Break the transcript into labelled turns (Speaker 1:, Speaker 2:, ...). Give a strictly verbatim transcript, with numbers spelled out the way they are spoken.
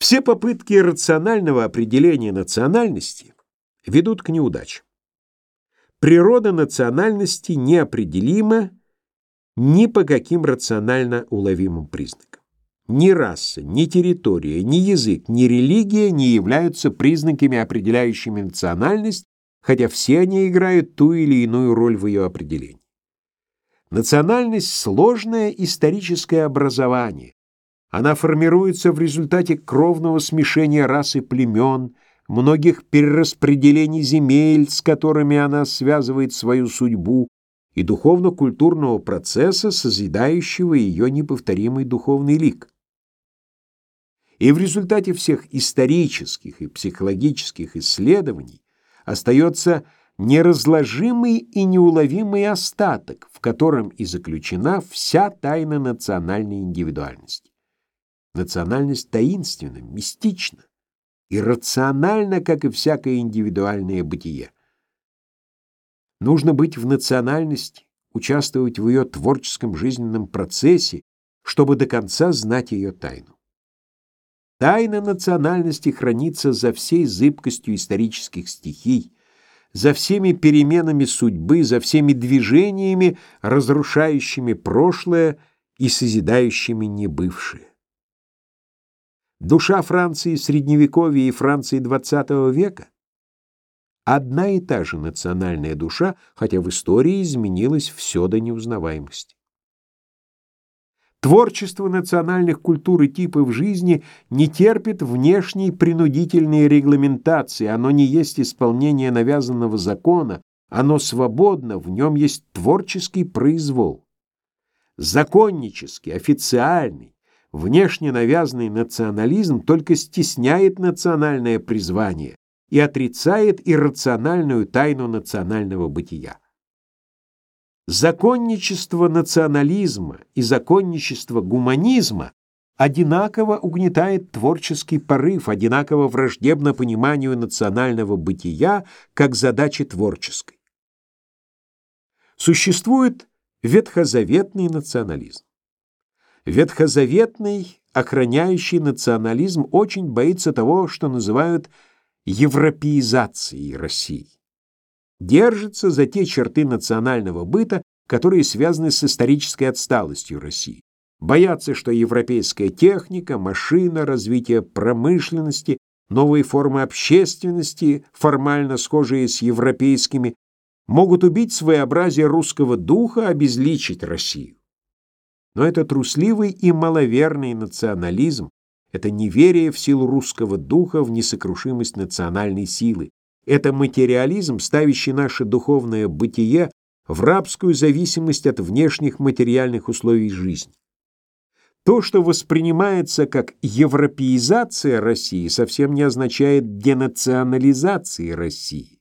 Speaker 1: Все попытки рационального определения национальности ведут к неудаче. Природа национальности неопределима ни по каким рационально уловимым признакам. Ни раса, ни территория, ни язык, ни религия не являются признаками, определяющими национальность, хотя все они играют ту или иную роль в ее определении. Национальность – сложное историческое образование. Она формируется в результате кровного смешения рас и племен, многих перераспределений земель, с которыми она связывает свою судьбу, и духовно-культурного процесса, созидающего ее неповторимый духовный лик. И в результате всех исторических и психологических исследований остается неразложимый и неуловимый остаток, в котором и заключена вся тайна национальной индивидуальности. Национальность таинственна, мистична, иррациональна, как и всякое индивидуальное бытие. Нужно быть в национальности, участвовать в ее творческом жизненном процессе, чтобы до конца знать ее тайну. Тайна национальности хранится за всей зыбкостью исторических стихий, за всеми переменами судьбы, за всеми движениями, разрушающими прошлое и созидающими небывшее. Душа Франции Средневековья и Франции двадцатого века — одна и та же национальная душа, хотя в истории изменилось все до неузнаваемости. Творчество национальных культур и типов жизни не терпит внешней принудительной регламентации, оно не есть исполнение навязанного закона, оно свободно, в нем есть творческий произвол. Законнический, официальный, внешне навязанный национализм только стесняет национальное призвание и отрицает иррациональную тайну национального бытия. Законничество национализма и законничество гуманизма одинаково угнетает творческий порыв, одинаково враждебно пониманию национального бытия как задачи творческой. Существует ветхозаветный национализм. Ветхозаветный, охраняющий национализм очень боится того, что называют европеизацией России. Держится за те черты национального быта, которые связаны с исторической отсталостью России. Боятся, что европейская техника, машина, развитие промышленности, новые формы общественности, формально схожие с европейскими, могут убить своеобразие русского духа, обезличить Россию. Но это трусливый и маловерный национализм, это неверие в силу русского духа, в несокрушимость национальной силы. Это материализм, ставящий наше духовное бытие в рабскую зависимость от внешних материальных условий жизни. То, что воспринимается как европеизация России, совсем не означает денационализации России.